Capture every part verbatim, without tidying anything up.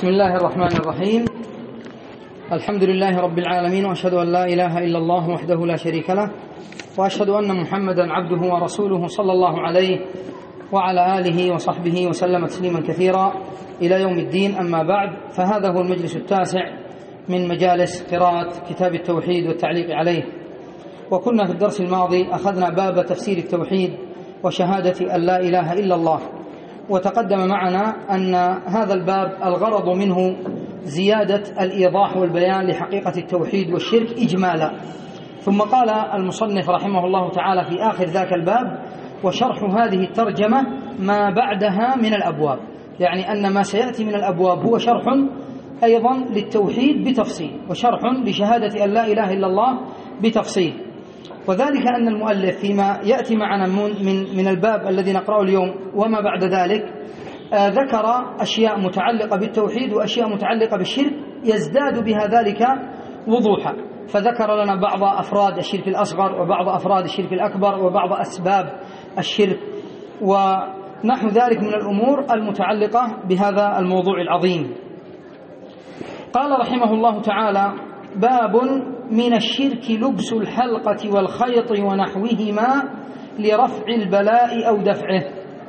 بسم الله الرحمن الرحيم. الحمد لله رب العالمين، وأشهد أن لا إله إلا الله وحده لا شريك له، وأشهد أن محمدا عبده ورسوله صلى الله عليه وعلى آله وصحبه وسلم تسليما كثيرا إلى يوم الدين. أما بعد، فهذا هو المجلس التاسع من مجالس قراءة كتاب التوحيد والتعليق عليه. وكنا في الدرس الماضي أخذنا باب تفسير التوحيد وشهادة أن لا إله إلا الله، وتقدم معنا أن هذا الباب الغرض منه زيادة الإيضاح والبيان لحقيقة التوحيد والشرك إجمالا. ثم قال المصنف رحمه الله تعالى في آخر ذاك الباب: وشرح هذه الترجمة ما بعدها من الأبواب، يعني أن ما سيأتي من الأبواب هو شرح أيضا للتوحيد بتفصيل، وشرح لشهادة أن لا إله إلا الله بتفصيل. وذلك أن المؤلف فيما يأتي معنا من, من الباب الذي نقرأه اليوم وما بعد ذلك آه ذكر أشياء متعلقة بالتوحيد وأشياء متعلقة بالشرك يزداد بها ذلك وضوحا. فذكر لنا بعض أفراد الشرك الأصغر وبعض أفراد الشرك الأكبر وبعض أسباب الشرك ونحو ذلك من الأمور المتعلقة بهذا الموضوع العظيم. قال رحمه الله تعالى: باب من الشرك لبس الحلقة والخيط ونحوهما لرفع البلاء أو دفعه.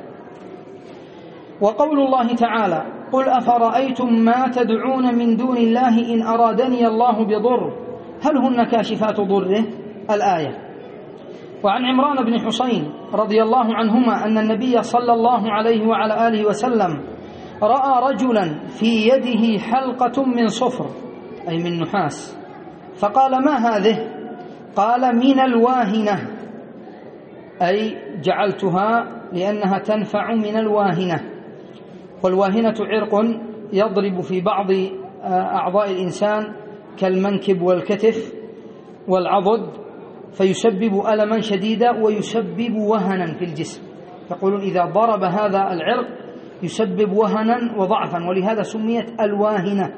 وقول الله تعالى: قل أفرأيتم ما تدعون من دون الله إن أرادني الله بضر هل هن كاشفات ضره؟ الآية. وعن عمران بن حسين رضي الله عنهما أن النبي صلى الله عليه وعلى آله وسلم رأى رجلا في يده حلقة من صفر أي من نحاس، فقال: ما هذه؟ قال: من الواهنة، أي جعلتها لأنها تنفع من الواهنة. والواهنة عرق يضرب في بعض أعضاء الإنسان كالمنكب والكتف والعضد، فيسبب ألما شديدا ويسبب وهنا في الجسم. يقولون إذا ضرب هذا العرق يسبب وهنا وضعفا، ولهذا سميت الواهنة.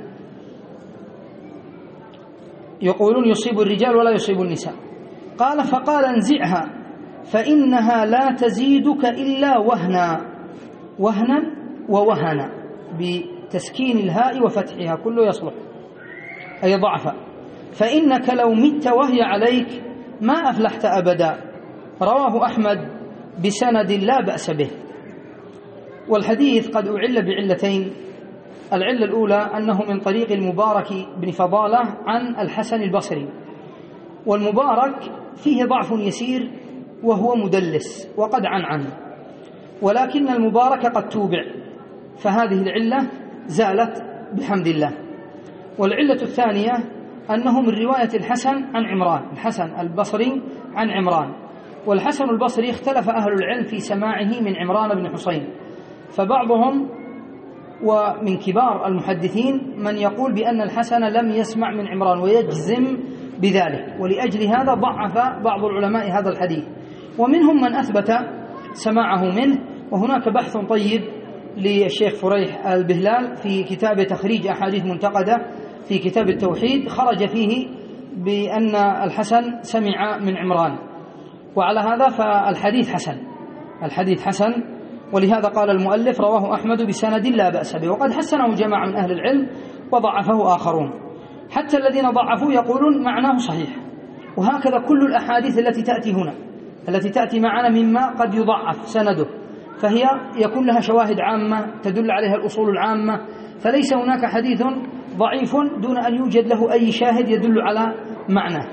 يقولون يصيب الرجال ولا يصيب النساء. قال: فقال: انزعها فإنها لا تزيدك إلا وهنا، وهنا ووهنا بتسكين الهاء وفتحها كله يصلح، أي ضعفا، فإنك لو مت وهي عليك ما أفلحت أبدا. رواه أحمد بسند لا بأس به. والحديث قد أعل بعلتين: العلة الأولى أنه من طريق المبارك بن فضالة عن الحسن البصري، والمبارك فيه ضعف يسير وهو مدلس وقد عن عنه، ولكن المبارك قد توبع، فهذه العلة زالت بحمد الله. والعلة الثانية أنه من رواية الحسن عن عمران، الحسن البصري عن عمران، والحسن البصري اختلف أهل العلم في سماعه من عمران بن حسين، فبعضهم ومن كبار المحدثين من يقول بأن الحسن لم يسمع من عمران ويجزم بذلك، ولأجل هذا ضعف بعض العلماء هذا الحديث، ومنهم من أثبت سماعه منه. وهناك بحث طيب للشيخ فريح البهلال في كتاب تخريج أحاديث منتقدة في كتاب التوحيد، خرج فيه بأن الحسن سمع من عمران، وعلى هذا فالحديث حسن، الحديث حسن. ولهذا قال المؤلف: رواه أحمد بسند لا بأس به. وقد حسنه جماعة من أهل العلم وضعفه آخرون، حتى الذين ضعفوه يقولون معناه صحيح. وهكذا كل الأحاديث التي تأتي هنا التي تأتي معنا مما قد يضعف سنده، فهي يكون لها شواهد عامة تدل عليها الأصول العامة، فليس هناك حديث ضعيف دون أن يوجد له أي شاهد يدل على معناه.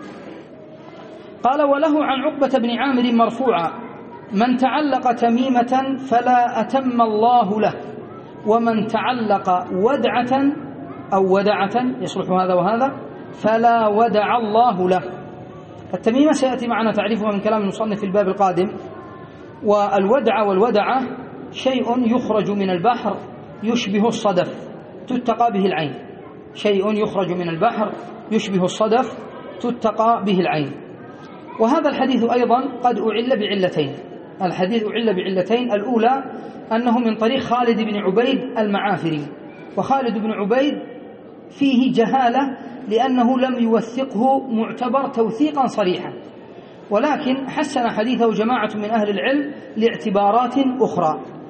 قال: وله عن عقبة بن عامر مرفوعا: من تعلق تميمة فلا أتم الله له، ومن تعلق ودعة أو ودعة يصلح هذا وهذا فلا ودع الله له. التميمة سيأتي معنا تعريفها من كلام المصنف في الباب القادم. والودعة والودعة شيء يخرج من البحر يشبه الصدف تتقى به العين، شيء يخرج من البحر يشبه الصدف تتقى به العين. وهذا الحديث أيضا قد أعل بعلتين، الحديث أعل بعلتين: الأولى أنه من طريق خالد بن عبيد المعافري، وخالد بن عبيد فيه جهالة لأنه لم يوثقه معتبر توثيقا صريحا، ولكن حسن حديثه جماعة من أهل العلم لاعتبارات أخرى.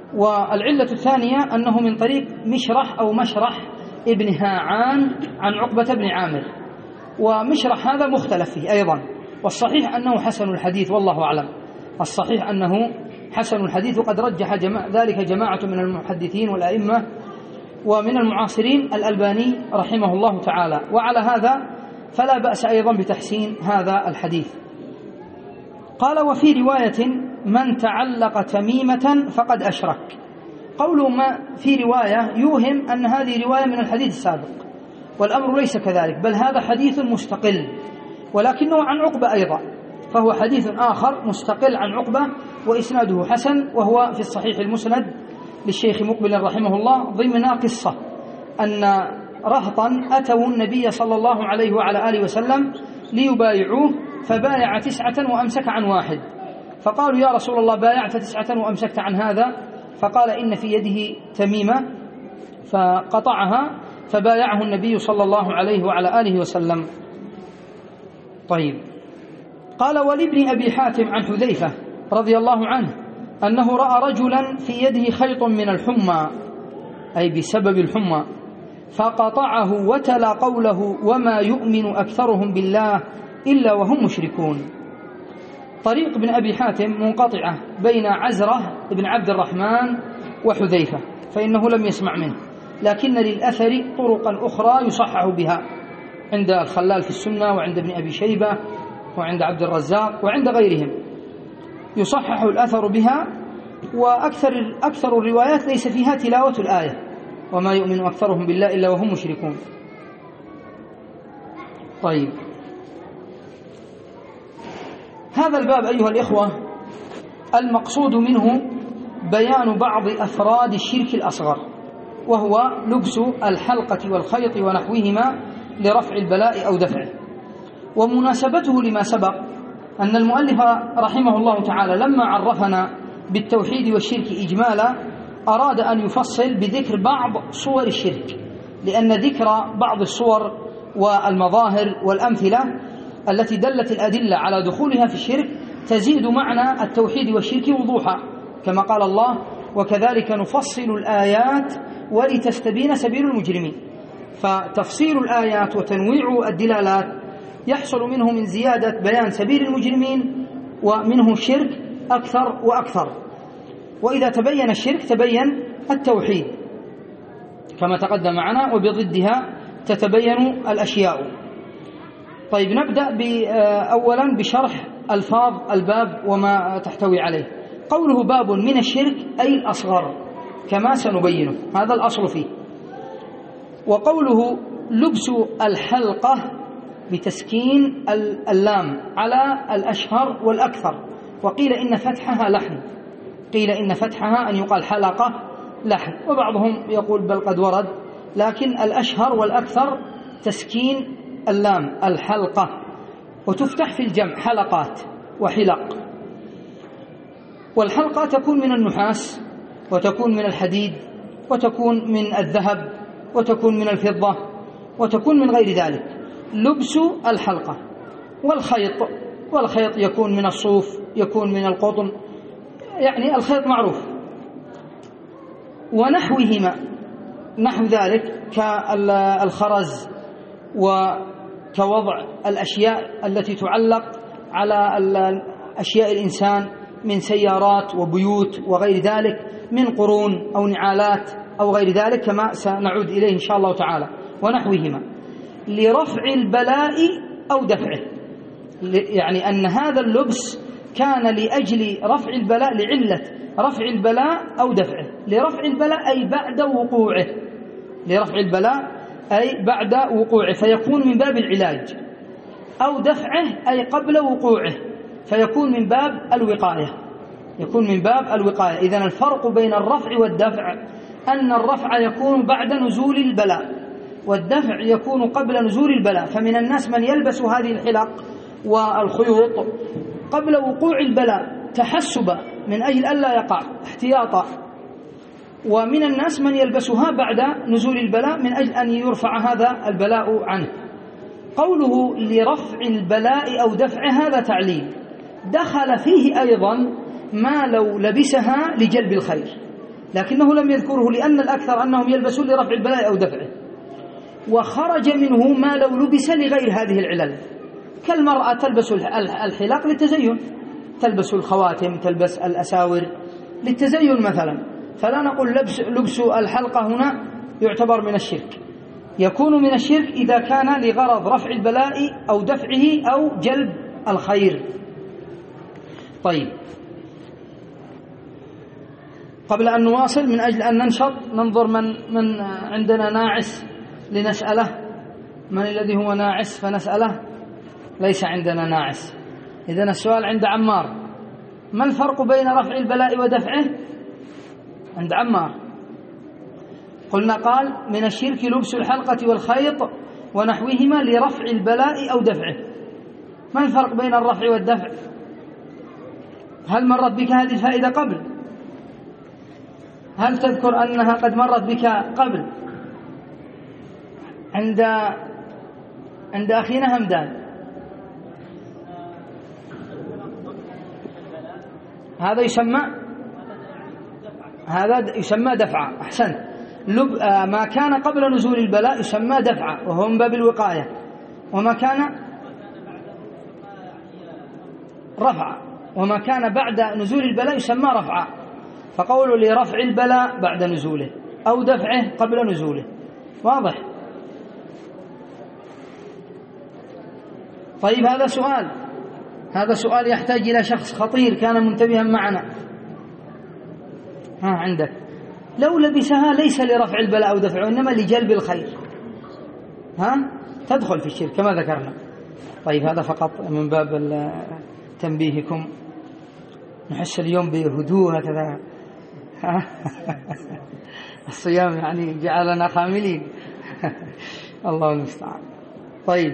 والعلة الثانية أنه من طريق مشرح أو مشرح ابن هاعان عن عقبة بن عامر، ومشرح هذا مختلف فيه أيضا، والصحيح أنه حسن الحديث والله أعلم. الصحيح أنه حسن الحديث، وقد رجح جماع ذلك جماعة من المحدثين والأئمة ومن المعاصرين الألباني رحمه الله تعالى. وعلى هذا فلا بأس أيضا بتحسين هذا الحديث. قال: وفي رواية: من تعلق تميمة فقد أشرك. قوله ما في رواية يوهم أن هذه رواية من الحديث السابق، والأمر ليس كذلك، بل هذا حديث مستقل ولكنه عن عقبة أيضا، فهو حديث آخر مستقل عن عقبة وإسناده حسن، وهو في الصحيح المسند للشيخ مقبل رحمه الله ضمن قصة أن رهطا أتوا النبي صلى الله عليه وعلى آله وسلم ليبايعوه، فبايع تسعة وأمسك عن واحد، فقالوا: يا رسول الله بايعت تسعة وأمسكت عن هذا؟ فقال: إن في يده تميمة، فقطعها فبايعه النبي صلى الله عليه وعلى آله وسلم. طيب. قال: ولابن أبي حاتم عن حذيفة رضي الله عنه أنه رأى رجلا في يده خيط من الحمى، أي بسبب الحمى، فقطعه وتلا قوله: وما يؤمن أكثرهم بالله إلا وهم مشركون. طريق ابن أبي حاتم منقطعة بين عزرة بن عبد الرحمن وحذيفة، فإنه لم يسمع منه، لكن للأثر طرقا أخرى يصحح بها عند الخلال في السنة، وعند ابن أبي شيبة، وعند عبد الرزاق، وعند غيرهم يصحح الأثر بها. وأكثر أكثر الروايات ليس فيها تلاوة الآية: وما يؤمن أكثرهم بالله إلا وهم مشركون. طيب. هذا الباب أيها الإخوة المقصود منه بيان بعض أفراد الشرك الأصغر، وهو لبس الحلقة والخيط ونحوهما لرفع البلاء أو دفعه. ومناسبته لما سبق أن المؤلف رحمه الله تعالى لما عرفنا بالتوحيد والشرك إجمالا أراد أن يفصل بذكر بعض صور الشرك، لأن ذكر بعض الصور والمظاهر والأمثلة التي دلت الأدلة على دخولها في الشرك تزيد معنى التوحيد والشرك وضوحا، كما قال الله: وكذلك نفصل الآيات ولتستبين سبيل المجرمين. فتفصيل الآيات وتنويع الدلالات يحصل منه من زيادة بيان سبيل المجرمين، ومنه الشرك أكثر وأكثر. وإذا تبين الشرك تبين التوحيد كما تقدم معنا، وبضدها تتبين الأشياء. طيب، نبدأ أولا بشرح ألفاظ الباب وما تحتوي عليه. قوله باب من الشرك أي الأصغر كما سنبينه، هذا الأصل فيه. وقوله لبس الحلقة بتسكين اللام على الأشهر والأكثر، وقيل إن فتحها لحن، قيل إن فتحها أن يقال حلقة لحن، وبعضهم يقول بل قد ورد، لكن الأشهر والأكثر تسكين اللام الحلقة، وتفتح في الجمع حلقات وحلق. والحلقة تكون من النحاس، وتكون من الحديد، وتكون من الذهب، وتكون من الفضة، وتكون من غير ذلك. لبس الحلقة. والخيط، والخيط يكون من الصوف، يكون من القطن، يعني الخيط معروف. ونحوهما، نحو ذلك كالخرز، وكوضع الأشياء التي تعلق على أشياء الإنسان من سيارات وبيوت وغير ذلك، من قرون أو نعالات أو غير ذلك، كما سنعود إليه إن شاء الله تعالى. ونحوهما لرفع البلاء أو دفعه، يعني أن هذا اللبس كان لأجل رفع البلاء، لعلة رفع البلاء أو دفعه. لرفع البلاء أي بعد وقوعه، لرفع البلاء أي بعد وقوعه فيكون من باب العلاج، أو دفعه أي قبل وقوعه فيكون من باب الوقاية، يكون من باب الوقاية. إذن الفرق بين الرفع والدفع أن الرفع يكون بعد نزول البلاء، والدفع يكون قبل نزول البلاء. فمن الناس من يلبس هذه الحلق والخيوط قبل وقوع البلاء تحسبا من أجل ألا يقع، احتياطا، ومن الناس من يلبسها بعد نزول البلاء من أجل أن يرفع هذا البلاء عنه. قوله لرفع البلاء أو دفع هذا تعليل، دخل فيه أيضا ما لو لبسها لجلب الخير، لكنه لم يذكره لأن الأكثر أنهم يلبسون لرفع البلاء أو دفعه، وخرج منه ما لو لبس لغير هذه العلل، كالمرأة تلبس الحلاق للتزين، تلبس الخواتم، تلبس الأساور للتزين مثلا، فلا نقول لبس, لبس الحلقة هنا يعتبر من الشرك، يكون من الشرك إذا كان لغرض رفع البلاء أو دفعه أو جلب الخير. طيب، قبل أن نواصل من أجل أن ننشط ننظر من, من عندنا ناعس لنسأله، من الذي هو ناعس فنسأله؟ ليس عندنا ناعس. إذن السؤال عند عمار: ما الفرق بين رفع البلاء ودفعه؟ عند عمار قلنا قال من الشرك لبس الحلقة والخيط ونحوهما لرفع البلاء أو دفعه. ما الفرق بين الرفع والدفع؟ هل مرت بك هذه الفائدة قبل؟ هل تذكر أنها قد مرت بك قبل عند عند أخينا همدان؟ هذا يسمى هذا يسمى دفعة. أحسنت. لب ما كان قبل نزول البلاء يسمى دفعة وهو من باب الوقاية، وما كان رفع، وما كان بعد نزول البلاء يسمى رفعة. فقولوا لرفع البلاء بعد نزوله أو دفعه قبل نزوله. واضح؟ طيب، هذا سؤال هذا سؤال يحتاج إلى شخص خطير كان منتبها معنا. ها عندك: لو لبسها ليس لرفع البلاء أو دفعه إنما لجلب الخير، ها تدخل في الشرك كما ذكرنا. طيب، هذا فقط من باب تنبيهكم. نحس اليوم بهدوء هكذا. الصيام يعني جعلنا خاملين. الله المستعان. طيب،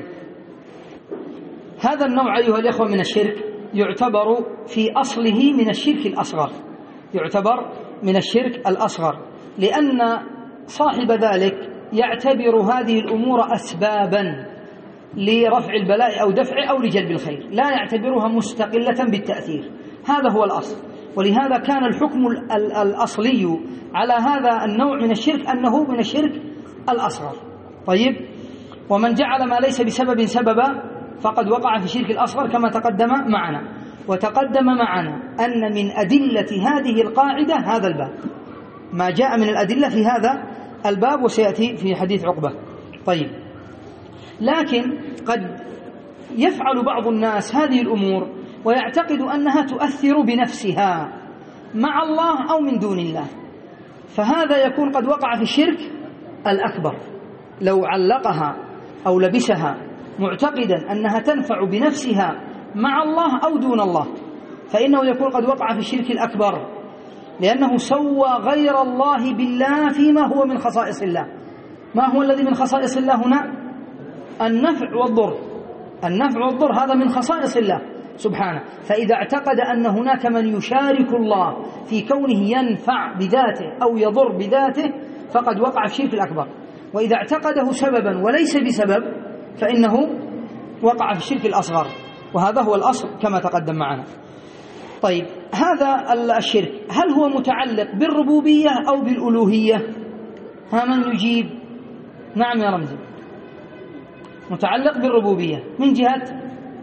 هذا النوع أيها الإخوة من الشرك يعتبر في أصله من الشرك الأصغر، يعتبر من الشرك الأصغر، لأن صاحب ذلك يعتبر هذه الأمور أسبابا لرفع البلاء أو دفعه أو لجلب الخير، لا يعتبرها مستقلة بالتأثير. هذا هو الأصل، ولهذا كان الحكم الأصلي على هذا النوع من الشرك أنه من الشرك الأصغر. طيب، ومن جعل ما ليس بسبب سببا فقد وقع في الشرك الأصغر كما تقدم معنا. وتقدم معنا أن من أدلة هذه القاعدة هذا الباب، ما جاء من الأدلة في هذا الباب، وسيأتي في حديث عقبة. طيب، لكن قد يفعل بعض الناس هذه الأمور ويعتقد أنها تؤثر بنفسها مع الله أو من دون الله، فهذا يكون قد وقع في الشرك الأكبر. لو علقها أو لبسها معتقدا أنها تنفع بنفسها مع الله أو دون الله فإنه يكون قد وقع في الشرك الأكبر، لأنه سوى غير الله بالله فيما هو من خصائص الله. ما هو الذي من خصائص الله هنا؟ النفع والضر. النفع والضر هذا من خصائص الله سبحانه. فإذا اعتقد أن هناك من يشارك الله في كونه ينفع بذاته أو يضر بذاته فقد وقع في الشرك الأكبر. وإذا اعتقده سببا وليس بسبب فإنه وقع في الشرك الأصغر، وهذا هو الأصل كما تقدم معنا. طيب، هذا الشرك هل هو متعلق بالربوبية أو بالألوهية؟ ها من يجيب؟ نعم يا رمزي، متعلق بالربوبية من جهة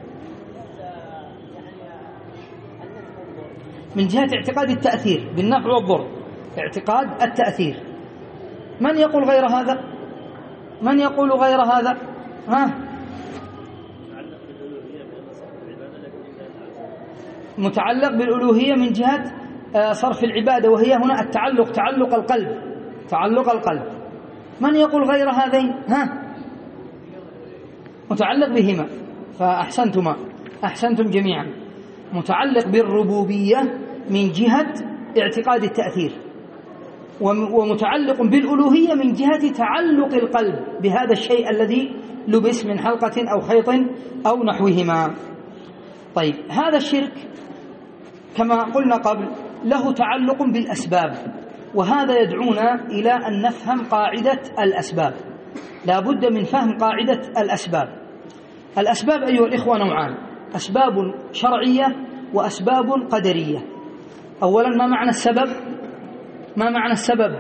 من جهة اعتقاد التأثير بالنفع والضر، اعتقاد التأثير. من يقول غير هذا؟ من يقول غير هذا؟ ها؟ متعلق بالألوهية من جهة صرف العبادة، وهي هنا التعلق، تعلق القلب، تعلق القلب. من يقول غير هذين؟ ها؟ متعلق بهما، فأحسنتما، أحسنتم جميعا. متعلق بالربوبية من جهة اعتقاد التأثير، ومتعلق بالألوهية من جهة تعلق القلب بهذا الشيء الذي لبس من حلقة أو خيط أو نحوهما. طيب، هذا الشرك كما قلنا قبل له تعلق بالأسباب، وهذا يدعونا إلى أن نفهم قاعدة الأسباب. لا بد من فهم قاعدة الأسباب. الأسباب أيها الإخوة نوعان: أسباب شرعية وأسباب قدرية. أولا، ما معنى السبب؟ ما معنى السبب؟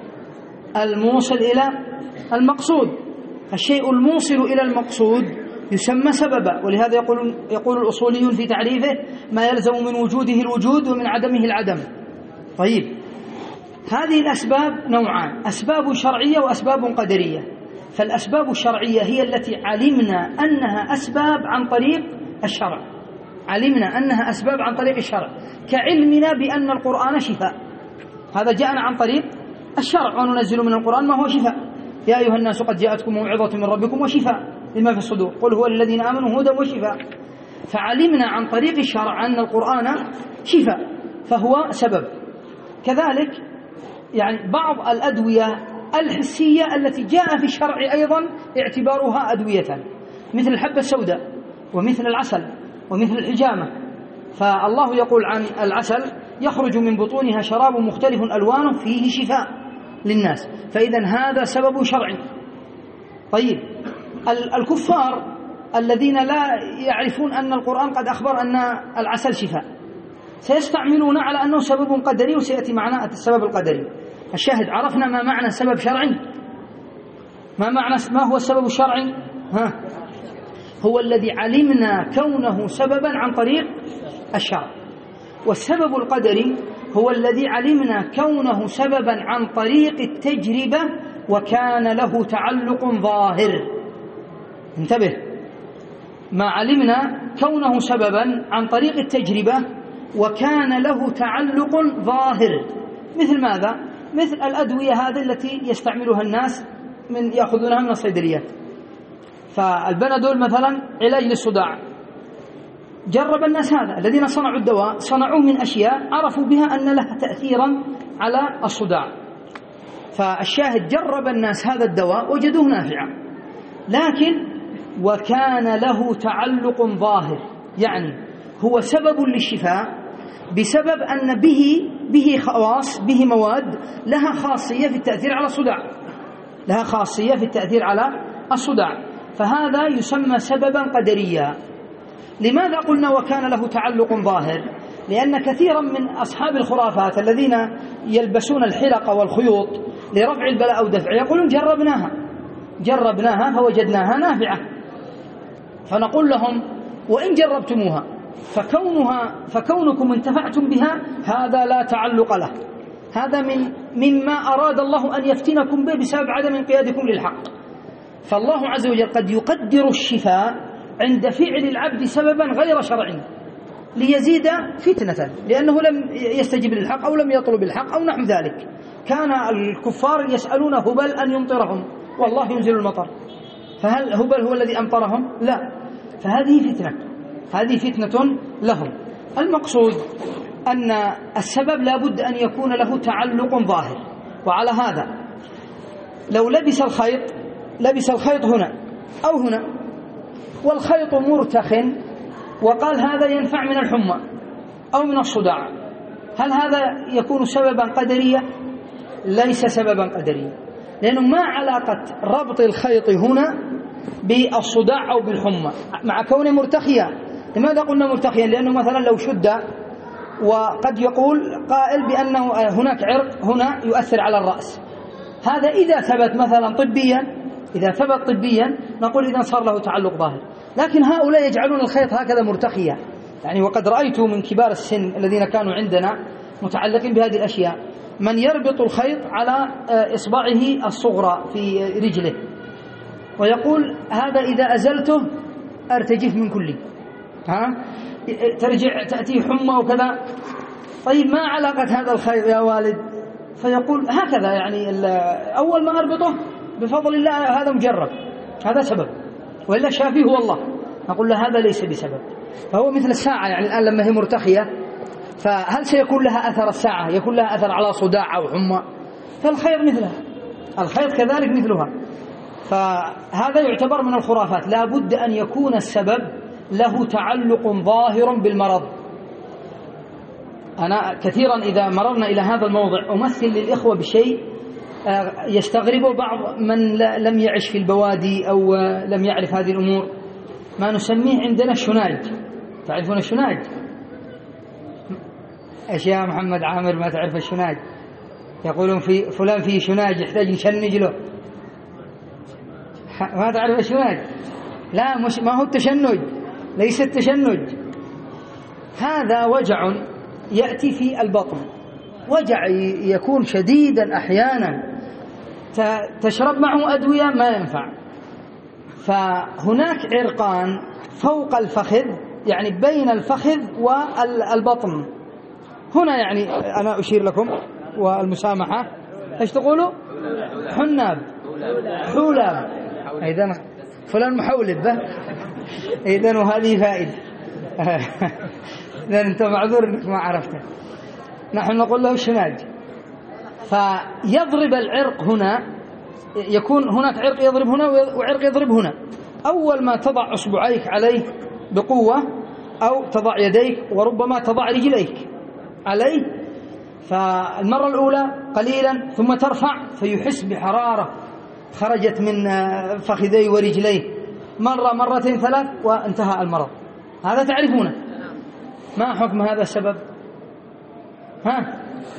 الموصل إلى المقصود. الشيء الموصل إلى المقصود يسمى سببا، ولهذا يقول يقول الأصوليون في تعريفه: ما يلزم من وجوده الوجود ومن عدمه العدم. طيب، هذه الأسباب نوعان: أسباب شرعية وأسباب قدرية. فالأسباب الشرعية هي التي علمنا أنها أسباب عن طريق الشرع، علمنا أنها أسباب عن طريق الشرع، كعلمنا بأن القرآن شفاء، هذا جاءنا عن طريق الشرع، وننزل من القرآن ما هو شفاء. يا أيها الناس قد جاءتكم موعظة من ربكم وشفاء لما في الصدور، قل هو للذين آمنوا هدى وشفاء. فعلمنا عن طريق الشرع أن القرآن شفاء، فهو سبب. كذلك يعني بعض الأدوية الحسية التي جاء في الشرع أيضا اعتبارها أدوية، مثل الحبة السوداء ومثل العسل ومثل الحجامة. فالله يقول عن العسل: يخرج من بطونها شراب مختلف ألوانه فيه شفاء للناس. فإذا هذا سبب شرعي. طيب، الكفار الذين لا يعرفون أن القرآن قد أخبر أن العسل شفاء سيستعملون على أنه سبب قدري، وسيأتي معنا السبب القدري. الشاهد، عرفنا ما معنى سبب شرعي. ما معنى ما هو السبب الشرعي؟ ها، هو الذي علمنا كونه سببا عن طريق الشرع. والسبب القدري هو الذي علمنا كونه سببا عن طريق التجربة وكان له تعلق ظاهر. انتبه، ما علمنا كونه سببا عن طريق التجربة وكان له تعلق ظاهر. مثل ماذا؟ مثل الأدوية هذه التي يستعملها الناس من يأخذونها من الصيدليات. فالبنادول مثلا علاج للصداع، جرب الناس هذا، الذين صنعوا الدواء صنعوه من أشياء عرفوا بها أن لها تأثيرا على الصداع. فالشاهد، جرب الناس هذا الدواء وجدوه نافعا، لكن وكان له تعلق ظاهر، يعني هو سبب للشفاء بسبب أن به به خواص، به مواد لها خاصية في التأثير على الصداع، لها خاصية في التأثير على الصداع. فهذا يسمى سببا قدريا. لماذا قلنا وكان له تعلق ظاهر؟ لأن كثيرا من أصحاب الخرافات الذين يلبسون الحلق والخيوط لرفع البلاء أو دفعه يقولون: جربناها جربناها فوجدناها نافعة. فنقول لهم: وإن جربتموها فكونها فكونكم انتفعتم بها هذا لا تعلق له، هذا من مما أراد الله أن يفتنكم به بسبب عدم انقيادكم للحق. فالله عز وجل قد يقدر الشفاء عند فعل العبد سببا غير شرعي ليزيد فتنة، لأنه لم يستجب للحق أو لم يطلب الحق أو نحو ذلك. كان الكفار يسألون هبل أن يمطرهم، والله ينزل المطر، فهل هبل هو الذي أمطرهم؟ لا. فهذه فتنة، هذه فتنة لهم. المقصود أن السبب لا بد أن يكون له تعلق ظاهر. وعلى هذا لو لبس الخيط لبس الخيط هنا أو هنا والخيط مرتخ وقال هذا ينفع من الحمى أو من الصداع، هل هذا يكون سببا قدريا؟ ليس سببا قدريا، لأنه ما علاقة ربط الخيط هنا بالصداع أو بالحمى مع كونه مرتخيا. لماذا قلنا مرتخيا؟ لأنه مثلا لو شد، وقد يقول قائل بأنه هناك عرق هنا يؤثر على الرأس، هذا إذا ثبت مثلا طبيا، إذا ثبت طبيا نقول إذا صار له تعلق ظاهر. لكن هؤلاء يجعلون الخيط هكذا مرتخيا، يعني وقد رأيت من كبار السن الذين كانوا عندنا متعلقين بهذه الأشياء من يربط الخيط على إصبعه الصغرى في رجله ويقول هذا إذا أزلته أرتجف من كلي، ها ترجع تأتي حمى وكذا. طيب ما علاقة هذا الخيط يا والد؟ فيقول هكذا، يعني أول ما أربطه بفضل الله هذا مجرب، هذا سبب، وإلا شافيه هو الله. نقول له هذا ليس بسبب. فهو مثل الساعة، يعني الآن لما هي مرتخية فهل سيكون لها أثر الساعة؟ يكون لها أثر على صداع أو حمى؟ فالخيط مثلها، الخيط كذلك مثلها. فهذا يعتبر من الخرافات. لا بد أن يكون السبب له تعلق ظاهر بالمرض. أنا كثيرا إذا مررنا إلى هذا الموضع أمثل للإخوة بشيء يستغربه بعض من لم يعش في البوادي أو لم يعرف هذه الأمور. ما نسميه عندنا الشناج. تعرفون الشناج؟ أشياء محمد عامر ما تعرف الشناج؟ يقولون في فلان فيه شناج يحتاج نشنج له. ما تعرف الشناج؟ لا، مش ما هو التشنج، ليس التشنج. هذا وجع يأتي في البطن، وجع يكون شديدا أحيانا، تشرب معه أدوية ما ينفع. فهناك عرقان فوق الفخذ، يعني بين الفخذ والبطن هنا، يعني أنا أشير لكم والمسامحة، إيش تقولوا؟ حناب، حولاب، إذن فلان محولب به، إذن وهذه فائدة. إذن أنت معذور أنك ما عرفته، نحن نقول له الشناج. فيضرب العرق هنا، يكون هناك عرق يضرب هنا وعرق يضرب هنا. أول ما تضع أصبعيك عليه بقوة أو تضع يديك وربما تضع رجليك عليه، فالمرة الأولى قليلا ثم ترفع فيحس بحرارة خرجت من فخذيه ورجليه، مرة مرتين ثلاث وانتهى المرض. هذا تعرفونه. ما حكم هذا السبب؟ ها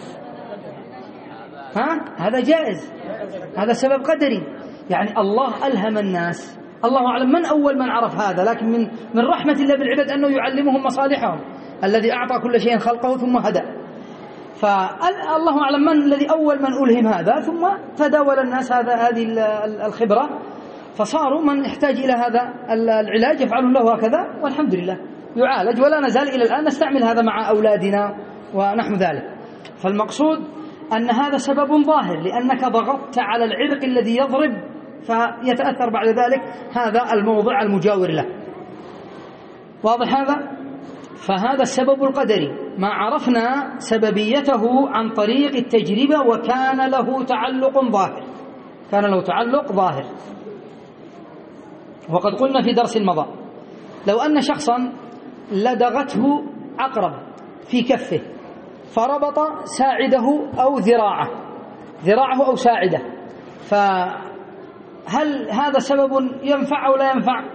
ها هذا جائز، هذا سبب قدري، يعني الله ألهم الناس. الله أعلم من أول من عرف هذا، لكن من من رحمة الله بالعباد أنه يعلمهم مصالحهم، الذي أعطى كل شيء خلقه ثم هدى. فالله أعلم من الذي أول من ألهم هذا، ثم تداول الناس هذا هذه الخبرة، فصاروا من يحتاج إلى هذا العلاج يفعلون له هكذا، والحمد لله يعالج، ولا نزال إلى الآن نستعمل هذا مع أولادنا ونحو ذلك. فالمقصود أن هذا سبب ظاهر، لأنك ضغطت على العرق الذي يضرب فيتأثر بعد ذلك هذا الموضع المجاور له. واضح هذا؟ فهذا السبب القدري، ما عرفنا سببيته عن طريق التجربة، وكان له تعلق ظاهر، كان له تعلق ظاهر. وقد قلنا في درس مضى، لو أن شخصا لدغته عقرب في كفه فربط ساعده أو ذراعه ذراعه أو ساعده، فهل هذا سبب ينفع أو لا ينفع؟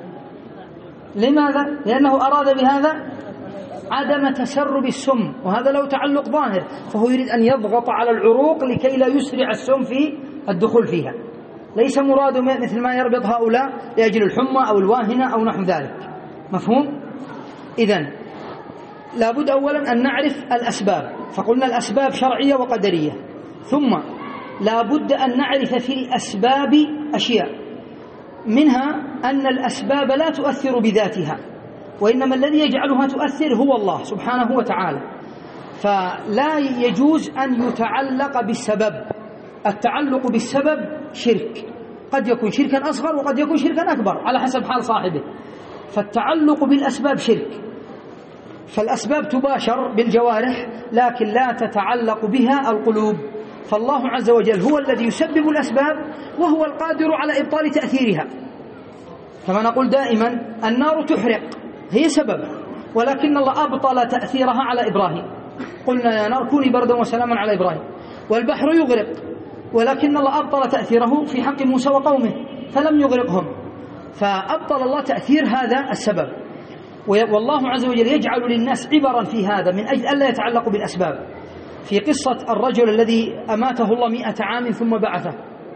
لماذا؟ لأنه أراد بهذا عدم تسرب السم، وهذا له تعلق ظاهر، فهو يريد أن يضغط على العروق لكي لا يسرع السم في الدخول فيها، ليس مراده مثل ما يربط هؤلاء لأجل الحمى أو الواهنة أو نحو ذلك. مفهوم؟ إذن لابد أولا أن نعرف الأسباب، فقلنا الأسباب شرعية وقدرية، ثم لابد أن نعرف في الأسباب أشياء، منها أن الأسباب لا تؤثر بذاتها، وإنما الذي يجعلها تؤثر هو الله سبحانه وتعالى، فلا يجوز أن يتعلق بالسبب. التعلق بالسبب شرك، قد يكون شركا أصغر وقد يكون شركا أكبر على حسب حال صاحبه. فالتعلق بالأسباب شرك، فالأسباب تباشر بالجوارح لكن لا تتعلق بها القلوب، فالله عز وجل هو الذي يسبب الأسباب وهو القادر على إبطال تأثيرها. كما نقول دائما النار تحرق، هي سبب، ولكن الله أبطل تأثيرها على إبراهيم، قلنا يا نار كوني بردا وسلاما على إبراهيم. والبحر يغرق، ولكن الله أبطل تأثيره في حق موسى وقومه فلم يغرقهم، فأبطل الله تأثير هذا السبب. والله عز وجل يجعل للناس عبرا في هذا من أجل ألا يتعلقوا بالأسباب. في قصة الرجل الذي أماته الله مئة عام ثم بعثه،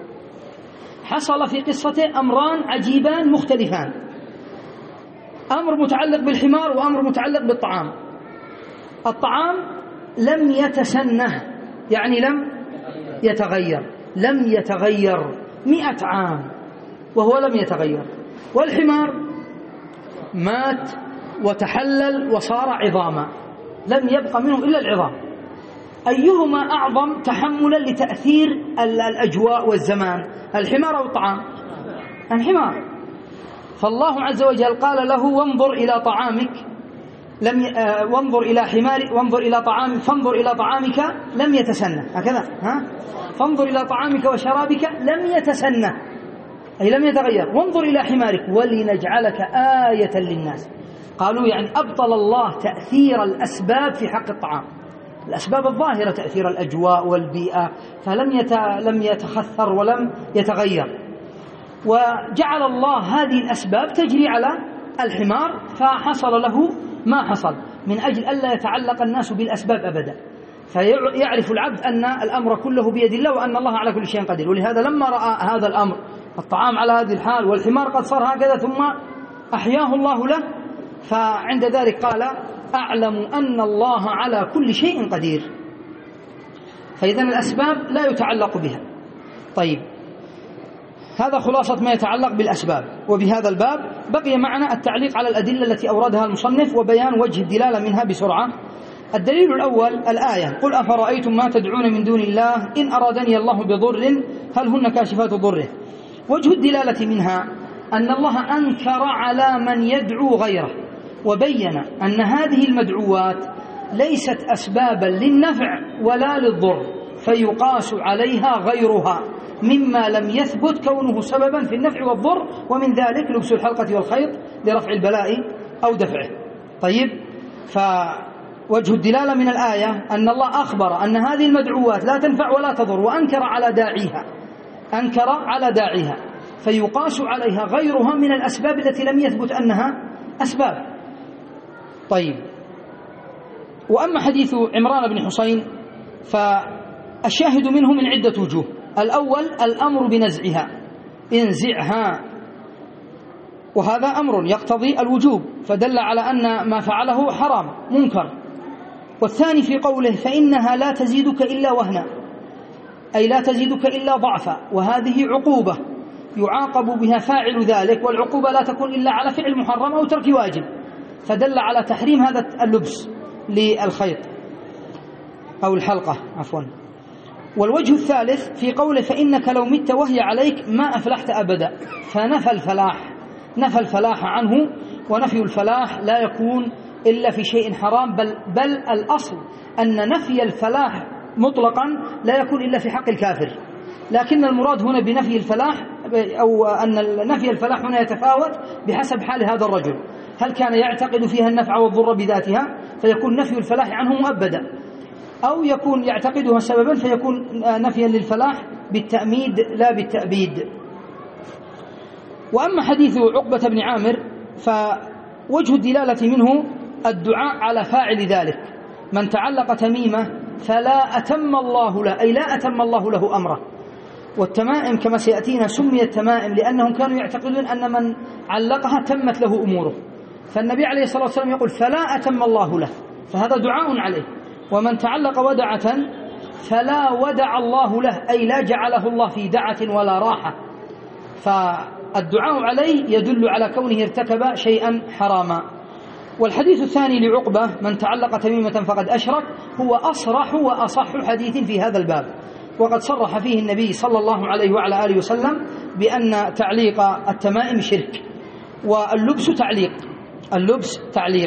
حصل في قصته أمران عجيبان مختلفان، أمر متعلق بالحمار وأمر متعلق بالطعام. الطعام لم يتسنه، يعني لم يتغير، لم يتغير مئة عام وهو لم يتغير. والحمار مات وتحلل وصار عظاما، لم يبقى منه إلا العظام. أيهما أعظم تحملا لتأثير الأجواء والزمان، الحمار أو الطعام؟ الحمار. فالله عز وجل قال له وانظر إلى طعامك لم ي... آه... وانظر إلى حمارك وانظر إلى طعامك فانظر إلى طعامك لم يتسنه، هكذا ها؟ فانظر إلى طعامك وشرابك لم يتسنه، أي لم يتغير. وانظر إلى حمارك ولنجعلك آية للناس. قالوا يعني أبطل الله تأثير الأسباب في حق الطعام، الأسباب الظاهرة تأثير الأجواء والبيئة، فلم يت... لم يتخثر ولم يتغير، وجعل الله هذه الأسباب تجري على الحمار، فحصل له ما حصل من أجل ألا يتعلق الناس بالأسباب أبدا. فيعرف العبد أن الأمر كله بيد الله وأن الله على كل شيء قدير. ولهذا لما رأى هذا الأمر، الطعام على هذه الحال والحمار قد صار هكذا ثم أحياه الله له، فعند ذلك قال أعلم أن الله على كل شيء قدير. فإذا الأسباب لا يتعلق بها. طيب، هذا خلاصة ما يتعلق بالأسباب. وبهذا الباب بقي معنا التعليق على الأدلة التي أوردها المصنف وبيان وجه الدلالة منها بسرعة. الدليل الأول الآية: قل أفرأيتم ما تدعون من دون الله إن أرادني الله بضر هل هن كاشفات ضره. وجه الدلالة منها أن الله أنكر على من يدعو غيره، وبين أن هذه المدعوات ليست أسبابا للنفع ولا للضر، فيقاس عليها غيرها مما لم يثبت كونه سببا في النفع والضر، ومن ذلك لبس الحلقة والخيط لرفع البلاء أو دفعه. طيب، فوجه الدلالة من الآية أن الله أخبر أن هذه المدعوات لا تنفع ولا تضر، وأنكر على داعيها أنكر على داعيها فيقاس عليها غيرها من الأسباب التي لم يثبت أنها أسباب. طيب، وأما حديث عمران بن حسين فالشاهد منه من عدة وجوه. الأول الأمر بنزعها، انزعها، وهذا أمر يقتضي الوجوب فدل على أن ما فعله حرام منكر. والثاني في قوله فإنها لا تزيدك إلا وهنا، أي لا تزيدك إلا ضعفا، وهذه عقوبة يعاقب بها فاعل ذلك، والعقوبة لا تكون إلا على فعل محرم أو ترك واجب، فدل على تحريم هذا اللبس للخيط أو الحلقة عفوا. والوجه الثالث في قوله فإنك لو مت وهي عليك ما أفلحت أبدا، فنفى الفلاح نفى الفلاح عنه، ونفي الفلاح لا يكون إلا في شيء حرام، بل, بل الأصل أن نفي الفلاح مطلقا لا يكون إلا في حق الكافر، لكن المراد هنا بنفي الفلاح أو أن نفي الفلاح هنا يتفاوت بحسب حال هذا الرجل، هل كان يعتقد فيها النفع والضر بذاتها فيكون نفي الفلاح عنه مؤبدا، أو يكون يعتقدها سببا فيكون نفيا للفلاح بالتأميد لا بالتأبيد. وأما حديث عقبة بن عامر فوجه الدلالة منه الدعاء على فاعل ذلك، من تعلق تميمة فلا أتم الله له، أي لا أتم الله له أمره. والتمائم كما سيأتينا سميت تمائم لأنهم كانوا يعتقدون أن من علقها تمت له أموره، فالنبي عليه الصلاة والسلام يقول فلا أتم الله له، فهذا دعاء عليه. ومن تعلق ودعة فلا ودع الله له، أي لا جعله الله في دعة ولا راحة، فالدعاء عليه يدل على كونه ارتكب شيئا حراما. والحديث الثاني لعقبة من تعلق تميمة فقد أشرك هو أصرح وأصح حديث في هذا الباب، وقد صرح فيه النبي صلى الله عليه وعلى آله وسلم بأن تعليق التمائم شرك، واللبس تعليق اللبس تعليق.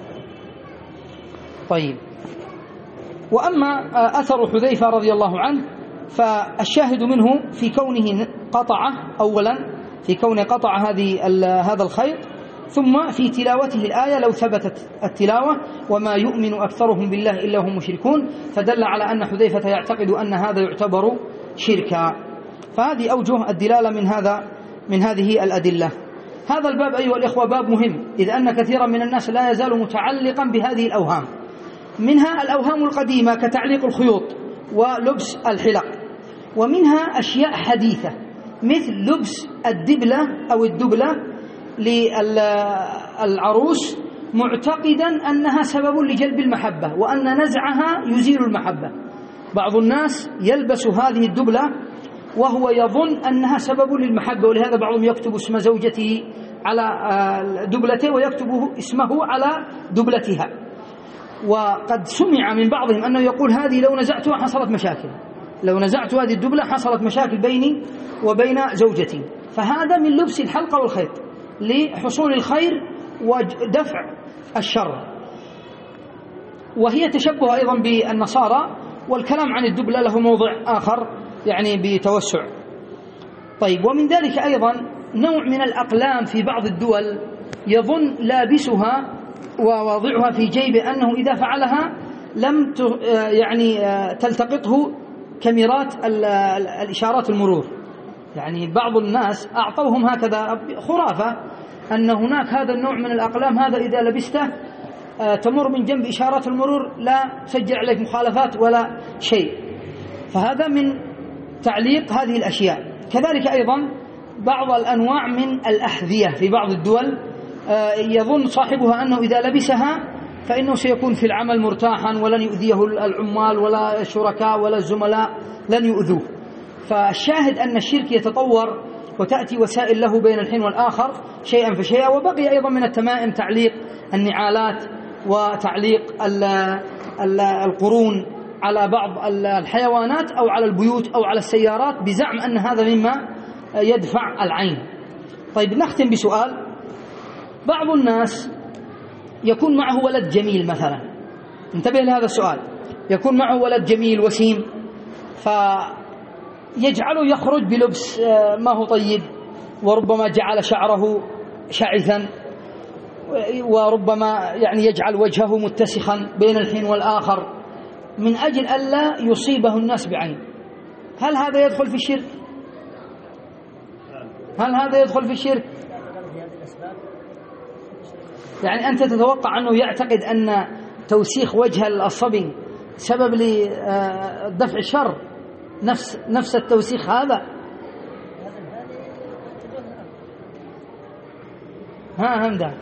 طيب، وأما أثر حذيفة رضي الله عنه فالشاهد منه في كونه قطعه، أولا في كونه قطع هذه هذا الخيط، ثم في تلاوته الآية لو ثبتت التلاوة وما يؤمن أكثرهم بالله إلا هم مشركون، فدل على أن حذيفة يعتقد أن هذا يعتبر شركا. فهذه أوجه الدلالة من هذا من هذه الأدلة. هذا الباب أيها الإخوة باب مهم، إذ أن كثيرا من الناس لا يزال متعلقا بهذه الأوهام، منها الأوهام القديمة كتعليق الخيوط ولبس الحلق، ومنها أشياء حديثة مثل لبس الدبلة أو الدبلة للعروس معتقدا أنها سبب لجلب المحبة وأن نزعها يزيل المحبة. بعض الناس يلبس هذه الدبلة وهو يظن أنها سبب للمحبة، ولهذا بعضهم يكتب اسم زوجته على دبلته ويكتب اسمه على دبلتها. وقد سمع من بعضهم أنه يقول هذه لو نزعتها حصلت مشاكل، لو نزعت هذه الدبلة حصلت مشاكل بيني وبين زوجتي. فهذا من لبس الحلقة والخيط لحصول الخير ودفع الشر، وهي تشبه أيضا بالنصارى، والكلام عن الدبلة له موضع آخر يعني بتوسع. طيب، ومن ذلك أيضا نوع من الأقلام في بعض الدول يظن لابسها وواضعها في جيبه أنه إذا فعلها لم يعني تلتقطه كاميرات الإشارات المرور. يعني بعض الناس أعطوهم هكذا خرافة أن هناك هذا النوع من الأقلام، هذا إذا لبسته تمر من جنب إشارات المرور لا تسجل عليك مخالفات ولا شيء. فهذا من تعليق هذه الأشياء. كذلك أيضا بعض الأنواع من الأحذية في بعض الدول يظن صاحبها أنه إذا لبسها فإنه سيكون في العمل مرتاحا ولن يؤذيه العمال ولا الشركاء ولا الزملاء لن يؤذوه. فالشاهد أن الشرك يتطور وتأتي وسائل له بين الحين والآخر شيئا فشيئا. وبقي أيضا من التمائم تعليق النعالات وتعليق القرون على بعض الحيوانات أو على البيوت أو على السيارات بزعم أن هذا مما يدفع العين. طيب نختم بسؤال. بعض الناس يكون معه ولد جميل مثلا، انتبه لهذا السؤال، يكون معه ولد جميل وسيم فيجعله يخرج بلبس ما هو طيب، وربما جعل شعره شعثا، وربما يعني يجعل وجهه متسخا بين الحين والآخر من أجل ألا يصيبه الناس بعين. هل هذا يدخل في الشرك؟ هل هذا يدخل في الشرك؟ يعني أنت تتوقع أنه يعتقد أن توسيخ وجه الصبي سبب لدفع الشر، نفس نفس التوسيخ هذا؟ ها همدا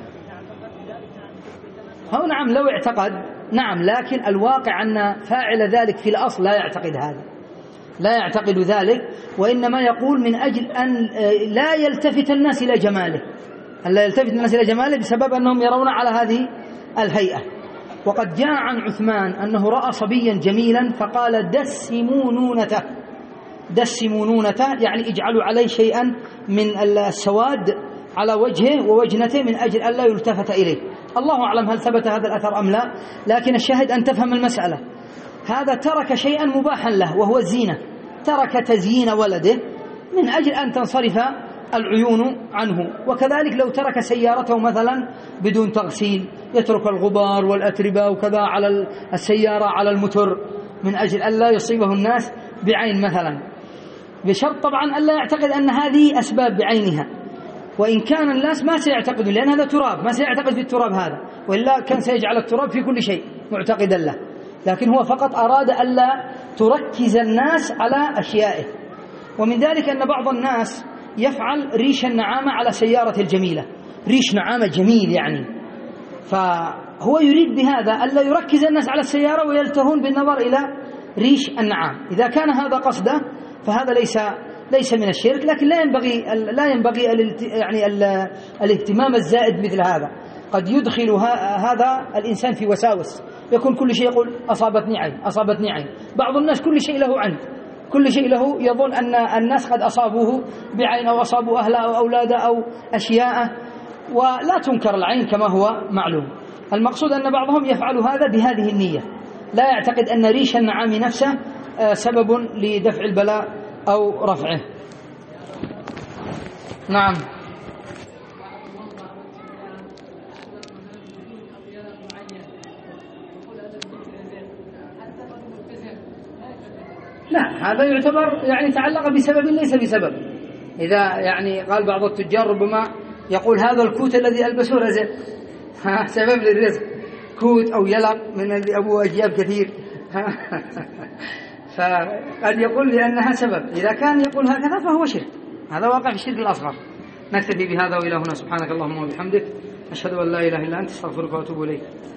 هو نعم لو اعتقد نعم، لكن الواقع أن فاعل ذلك في الأصل لا يعتقد هذا، لا يعتقد ذلك، وإنما يقول من أجل أن لا يلتفت الناس إلى جماله، أن لا يلتفت الناس إلى جماله بسبب أنهم يرون على هذه الهيئة. وقد جاء عن عثمان أنه رأى صبيا جميلا فقال دسموا نونته، دسموا نونته يعني اجعلوا عليه شيئا من السواد على وجهه ووجنته من أجل أن لا يلتفت إليه. الله أعلم هل ثبت هذا الأثر أم لا، لكن الشاهد أن تفهم المسألة. هذا ترك شيئا مباحا له وهو الزينة، ترك تزيين ولده من أجل أن تنصرف العيون عنه. وكذلك لو ترك سيارته مثلا بدون تغسيل، يترك الغبار والأتربة وكذا على السيارة على المتر من أجل أن لا يصيبه الناس بعين مثلا، بشرط طبعا أن لا يعتقد أن هذه أسباب بعينها، وإن كان الناس ما سيعتقدون لأن هذا تراب، ما سيعتقد في التراب هذا، وإلا كان سيجعل التراب في كل شيء معتقدا له، لكن هو فقط أراد ألا تركز الناس على أشيائه. ومن ذلك أن بعض الناس يفعل ريش النعامة على سيارة الجميلة، ريش نعامة جميل يعني، فهو يريد بهذا ألا يركز الناس على السيارة ويلتهون بالنظر إلى ريش النعام. إذا كان هذا قصده فهذا ليس ليس من الشرك، لكن لا ينبغي لا ينبغي يعني الاهتمام الزائد مثل هذا. قد يدخل هذا الإنسان في وساوس، يكون كل شيء يقول أصابتني عين أصابتني عين. بعض الناس كل شيء له عين، كل شيء له، يظن أن الناس قد أصابوه بعين أو أصابوا أهله أو أولاده أو أشياءه، ولا تنكر العين كما هو معلوم. المقصود أن بعضهم يفعل هذا بهذه النية، لا يعتقد أن ريش النعام نفسه سبب لدفع البلاء أو رفعه. نعم. لا، هذا يعتبر يعني تعلق بسبب ليس بسبب. إذا يعني قال بعض التجار ربما يقول هذا الكوت الذي ألبسه رزق، سبب للرزق، كوت أو يلق من الذي أبوه أجياب كثير فقد يقول لأنها سبب. إذا كان يقول هكذا فهو شرك، هذا واقع في الشرك الأصغر. نكتفي بهذا وإلى هنا، سبحانك اللهم وبحمدك، أشهد أن لا إله إلا أنت، استغفرك وأتوب إليك.